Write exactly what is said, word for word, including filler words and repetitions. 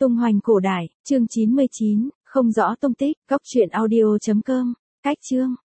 Tung hoành cổ đại, chương chín mươi chín, không rõ tung tích, góc truyện audio chấm com, cách chương.